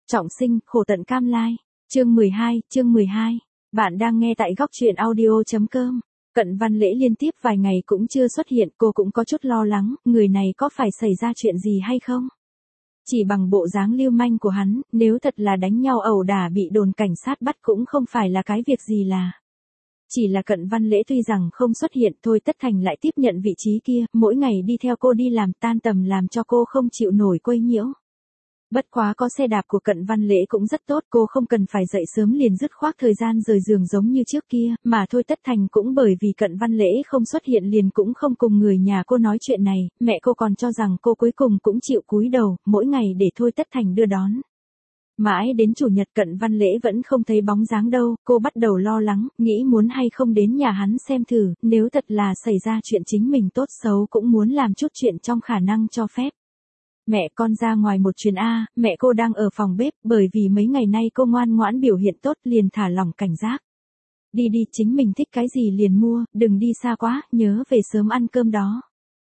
Trọng sinh, khổ tận cam lai. Chương 12. Bạn đang nghe tại góc truyện audio.com. Cận Văn Lễ liên tiếp vài ngày cũng chưa xuất hiện, cô cũng có chút lo lắng, người này có phải xảy ra chuyện gì hay không? Chỉ bằng bộ dáng lưu manh của hắn, nếu thật là đánh nhau ẩu đả bị đồn cảnh sát bắt cũng không phải là cái việc gì là. Chỉ là Cận Văn Lễ tuy rằng không xuất hiện, Thôi Tất Thành lại tiếp nhận vị trí kia, mỗi ngày đi theo cô đi làm, tan tầm làm cho cô không chịu nổi quấy nhiễu. Bất quá có xe đạp của Cận Văn Lễ cũng rất tốt, cô không cần phải dậy sớm liền dứt khoát thời gian rời giường giống như trước kia, mà Thôi Tất Thành cũng bởi vì Cận Văn Lễ không xuất hiện liền cũng không cùng người nhà cô nói chuyện này, mẹ cô còn cho rằng cô cuối cùng cũng chịu cúi đầu, mỗi ngày để Thôi Tất Thành đưa đón. Mãi đến chủ nhật Cận Văn Lễ vẫn không thấy bóng dáng đâu, cô bắt đầu lo lắng, nghĩ muốn hay không đến nhà hắn xem thử, nếu thật là xảy ra chuyện chính mình tốt xấu cũng muốn làm chút chuyện trong khả năng cho phép. Mẹ con ra ngoài một chuyến A, mẹ cô đang ở phòng bếp, bởi vì mấy ngày nay cô ngoan ngoãn biểu hiện tốt liền thả lỏng cảnh giác. Đi đi, chính mình thích cái gì liền mua, đừng đi xa quá, nhớ về sớm ăn cơm đó.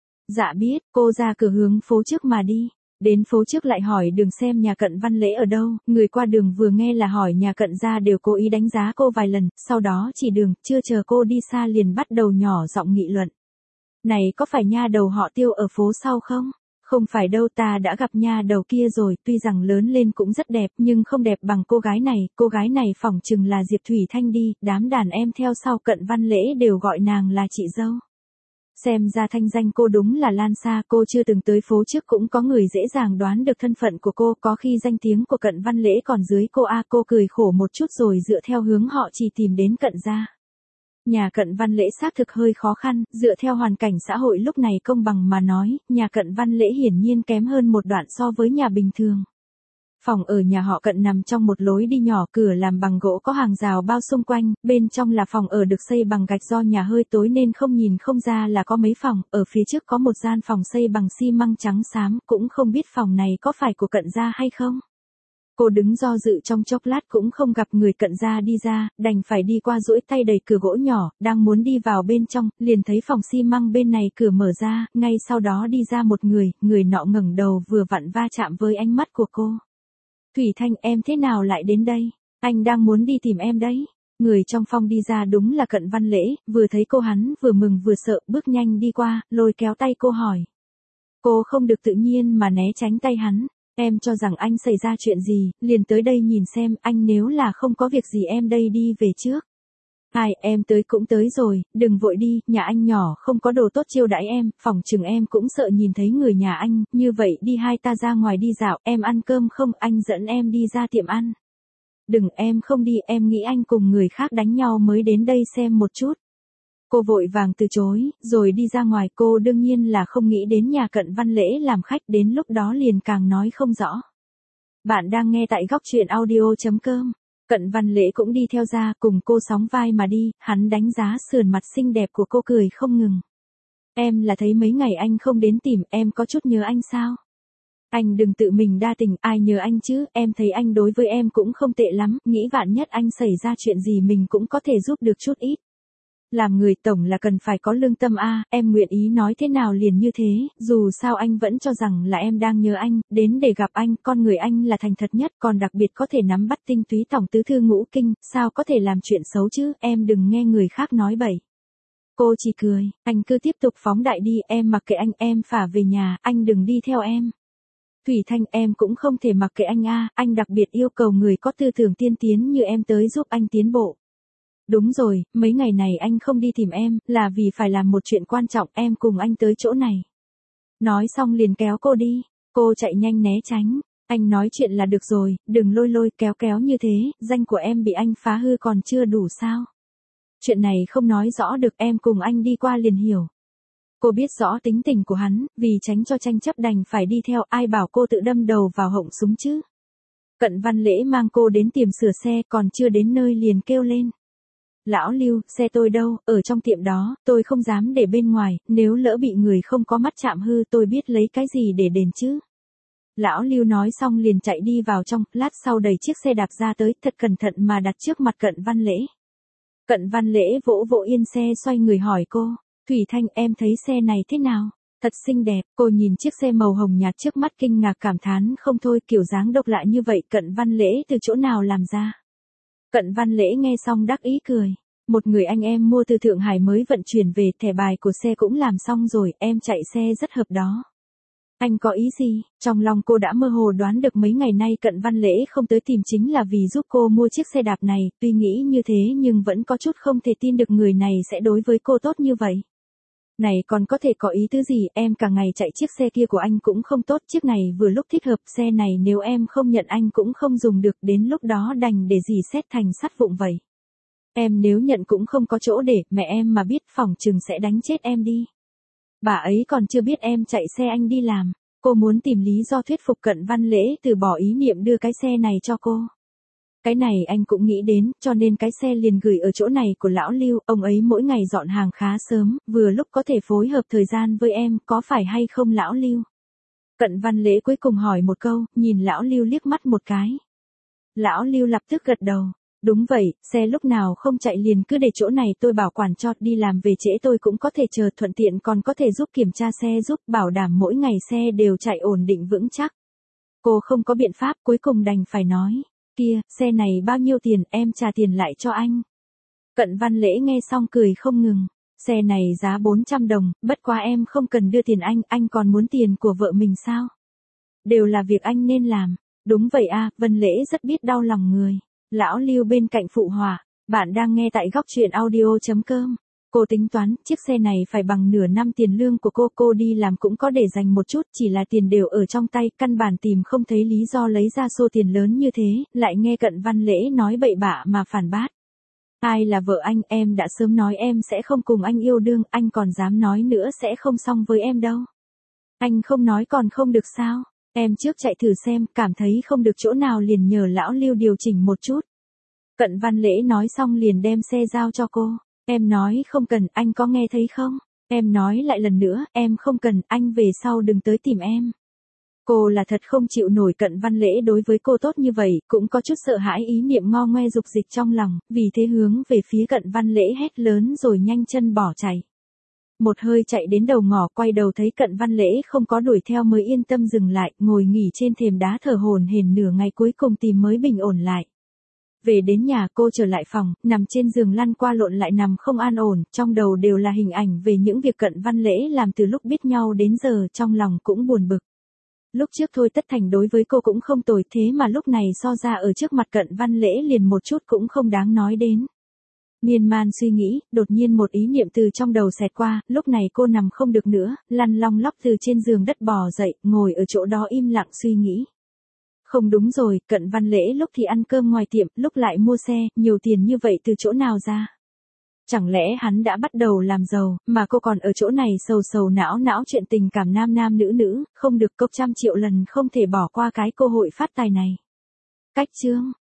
Dạ biết, cô ra cửa hướng phố trước mà đi. Đến phố trước lại hỏi đường xem nhà Cận Văn Lễ ở đâu, người qua đường vừa nghe là hỏi nhà Cận ra đều cố ý đánh giá cô vài lần, sau đó chỉ đường, chưa chờ cô đi xa liền bắt đầu nhỏ giọng nghị luận. Này có phải nha đầu họ Tiêu ở phố sau không? Không phải đâu, ta đã gặp nha đầu kia rồi, tuy rằng lớn lên cũng rất đẹp nhưng không đẹp bằng cô gái này phỏng chừng là Diệp Thủy Thanh đi, đám đàn em theo sau Cận Văn Lễ đều gọi nàng là chị dâu. Xem ra thanh danh cô đúng là lan xa, cô chưa từng tới phố trước cũng có người dễ dàng đoán được thân phận của cô, có khi danh tiếng của Cận Văn Lễ còn dưới cô A. Cô cười khổ một chút rồi dựa theo hướng họ chỉ tìm đến Cận gia. Nhà Cận Văn Lễ xác thực hơi khó khăn, dựa theo hoàn cảnh xã hội lúc này công bằng mà nói, nhà Cận Văn Lễ hiển nhiên kém hơn một đoạn so với nhà bình thường. Phòng ở nhà họ Cận nằm trong một lối đi nhỏ, cửa làm bằng gỗ có hàng rào bao xung quanh, bên trong là phòng ở được xây bằng gạch, do nhà hơi tối nên không nhìn không ra là có mấy phòng, ở phía trước có một gian phòng xây bằng xi măng trắng xám, cũng không biết phòng này có phải của Cận gia hay không. Cô đứng do dự trong chốc lát cũng không gặp người Cận gia đi ra, đành phải đi qua duỗi tay đẩy cửa gỗ nhỏ, đang muốn đi vào bên trong, liền thấy phòng xi măng bên này cửa mở ra, ngay sau đó đi ra một người nọ ngẩng đầu vừa vặn va chạm với ánh mắt của cô. Thủy Thanh, em thế nào lại đến đây? Anh đang muốn đi tìm em đấy. Người trong phòng đi ra đúng là Cận Văn Lễ, vừa thấy cô hắn vừa mừng vừa sợ, bước nhanh đi qua, lôi kéo tay cô hỏi. Cô không được tự nhiên mà né tránh tay hắn. Em cho rằng anh xảy ra chuyện gì, liền tới đây nhìn xem, anh nếu là không có việc gì em đây đi về trước. Em tới cũng tới rồi, đừng vội đi, nhà anh nhỏ không có đồ tốt chiêu đãi em, phỏng chừng em cũng sợ nhìn thấy người nhà anh, như vậy đi hai ta ra ngoài đi dạo, em ăn cơm không, anh dẫn em đi ra tiệm ăn. Đừng, em không đi, em nghĩ anh cùng người khác đánh nhau mới đến đây xem một chút. Cô vội vàng từ chối, rồi đi ra ngoài, cô đương nhiên là không nghĩ đến nhà Cận Văn Lễ làm khách, đến lúc đó liền càng nói không rõ. Bạn đang nghe tại góc truyện audio.com. Cận Văn Lễ cũng đi theo ra, cùng cô sóng vai mà đi, hắn đánh giá sườn mặt xinh đẹp của cô cười không ngừng. Em là thấy mấy ngày anh không đến tìm, em có chút nhớ anh sao? Anh đừng tự mình đa tình, ai nhớ anh chứ, em thấy anh đối với em cũng không tệ lắm, nghĩ vạn nhất anh xảy ra chuyện gì mình cũng có thể giúp được chút ít. Làm người tổng là cần phải có lương tâm a, em nguyện ý nói thế nào liền như thế, dù sao anh vẫn cho rằng là em đang nhớ anh, đến để gặp anh, con người anh là thành thật nhất, còn đặc biệt có thể nắm bắt tinh túy tổng tứ thư ngũ kinh, sao có thể làm chuyện xấu chứ, em đừng nghe người khác nói bậy. Cô chỉ cười, anh cứ tiếp tục phóng đại đi, em mặc kệ anh, em phả về nhà, anh đừng đi theo em. Thủy Thanh, em cũng không thể mặc kệ anh a, anh đặc biệt yêu cầu người có tư tưởng tiên tiến như em tới giúp anh tiến bộ. Đúng rồi, mấy ngày này anh không đi tìm em, là vì phải làm một chuyện quan trọng, em cùng anh tới chỗ này. Nói xong liền kéo cô đi, cô chạy nhanh né tránh, anh nói chuyện là được rồi, đừng lôi kéo như thế, danh của em bị anh phá hư còn chưa đủ sao. Chuyện này không nói rõ được, em cùng anh đi qua liền hiểu. Cô biết rõ tính tình của hắn, vì tránh cho tranh chấp đành phải đi theo, ai bảo cô tự đâm đầu vào họng súng chứ. Cận Văn Lễ mang cô đến tiệm sửa xe, còn chưa đến nơi liền kêu lên. Lão Lưu, xe tôi đâu, ở trong tiệm đó, tôi không dám để bên ngoài, nếu lỡ bị người không có mắt chạm hư tôi biết lấy cái gì để đền chứ. Lão Lưu nói xong liền chạy đi vào trong, lát sau đẩy chiếc xe đạp ra tới, thật cẩn thận mà đặt trước mặt Cận Văn Lễ. Cận Văn Lễ vỗ yên xe xoay người hỏi cô, Thủy Thanh, em thấy xe này thế nào? Thật xinh đẹp, cô nhìn chiếc xe màu hồng nhạt trước mắt kinh ngạc cảm thán không thôi, kiểu dáng độc lạ như vậy Cận Văn Lễ từ chỗ nào làm ra. Cận Văn Lễ nghe xong đắc ý cười. Một người anh em mua từ Thượng Hải mới vận chuyển về, thẻ bài của xe cũng làm xong rồi, em chạy xe rất hợp đó. Anh có ý gì? Trong lòng cô đã mơ hồ đoán được mấy ngày nay Cận Văn Lễ không tới tìm chính là vì giúp cô mua chiếc xe đạp này, tuy nghĩ như thế nhưng vẫn có chút không thể tin được người này sẽ đối với cô tốt như vậy. Này còn có thể có ý tứ gì, em cả ngày chạy chiếc xe kia của anh cũng không tốt, chiếc này vừa lúc thích hợp, xe này nếu em không nhận anh cũng không dùng được, đến lúc đó đành để dì xét thành sắt vụn vậy. Em nếu nhận cũng không có chỗ để, mẹ em mà biết phỏng chừng sẽ đánh chết em đi. Bà ấy còn chưa biết em chạy xe anh đi làm. Cô muốn tìm lý do thuyết phục Cận Văn Lễ từ bỏ ý niệm đưa cái xe này cho cô. Cái này anh cũng nghĩ đến, cho nên cái xe liền gửi ở chỗ này của lão Lưu, ông ấy mỗi ngày dọn hàng khá sớm, vừa lúc có thể phối hợp thời gian với em, có phải hay không lão Lưu? Cận Văn Lễ cuối cùng hỏi một câu, nhìn lão Lưu liếc mắt một cái. Lão Lưu lập tức gật đầu. Đúng vậy, xe lúc nào không chạy liền cứ để chỗ này tôi bảo quản cho, đi làm về trễ tôi cũng có thể chờ, thuận tiện còn có thể giúp kiểm tra xe giúp, bảo đảm mỗi ngày xe đều chạy ổn định vững chắc. Cô không có biện pháp, cuối cùng đành phải nói, kia, xe này bao nhiêu tiền, em trả tiền lại cho anh. Cận Văn Lễ nghe xong cười không ngừng, xe này giá 400 đồng, bất quá em không cần đưa tiền anh còn muốn tiền của vợ mình sao? Đều là việc anh nên làm. Đúng vậy à, Văn Lễ rất biết đau lòng người. Lão Lưu bên cạnh phụ họa, bạn đang nghe tại góc truyện audio.com. Cô tính toán, chiếc xe này phải bằng nửa năm tiền lương của cô đi làm cũng có để dành một chút, chỉ là tiền đều ở trong tay, căn bản tìm không thấy lý do lấy ra số tiền lớn như thế, lại nghe Cận Văn Lễ nói bậy bạ mà phản bác. Ai là vợ anh, em đã sớm nói em sẽ không cùng anh yêu đương, anh còn dám nói nữa sẽ không xong với em đâu. Anh không nói còn không được sao? Em trước chạy thử xem, cảm thấy không được chỗ nào liền nhờ lão Lưu điều chỉnh một chút. Cận Văn Lễ nói xong liền đem xe giao cho cô. Em nói không cần, anh có nghe thấy không? Em nói lại lần nữa, em không cần, anh về sau đừng tới tìm em. Cô là thật không chịu nổi Cận Văn Lễ đối với cô tốt như vậy, cũng có chút sợ hãi ý niệm ngo ngoe dục dịch trong lòng, vì thế hướng về phía Cận Văn Lễ hét lớn rồi nhanh chân bỏ chạy. Một hơi chạy đến đầu ngõ, quay đầu thấy Cận Văn Lễ không có đuổi theo mới yên tâm dừng lại, ngồi nghỉ trên thềm đá thở hổn hển nửa ngày cuối cùng tìm mới bình ổn lại. Về đến nhà cô trở lại phòng, nằm trên giường lăn qua lộn lại nằm không an ổn, trong đầu đều là hình ảnh về những việc Cận Văn Lễ làm từ lúc biết nhau đến giờ, trong lòng cũng buồn bực. Lúc trước Thôi Tất Thành đối với cô cũng không tồi, thế mà lúc này so ra ở trước mặt Cận Văn Lễ liền một chút cũng không đáng nói đến. Miên man suy nghĩ, đột nhiên một ý niệm từ trong đầu xẹt qua, lúc này cô nằm không được nữa, lăn long lóc từ trên giường đất bò dậy, ngồi ở chỗ đó im lặng suy nghĩ. Không đúng rồi, Cận Văn Lễ lúc thì ăn cơm ngoài tiệm, lúc lại mua xe, nhiều tiền như vậy từ chỗ nào ra? Chẳng lẽ hắn đã bắt đầu làm giàu, mà cô còn ở chỗ này sầu não chuyện tình cảm nam nữ, không được, cốc 100 triệu lần không thể bỏ qua cái cơ hội phát tài này. Cách chương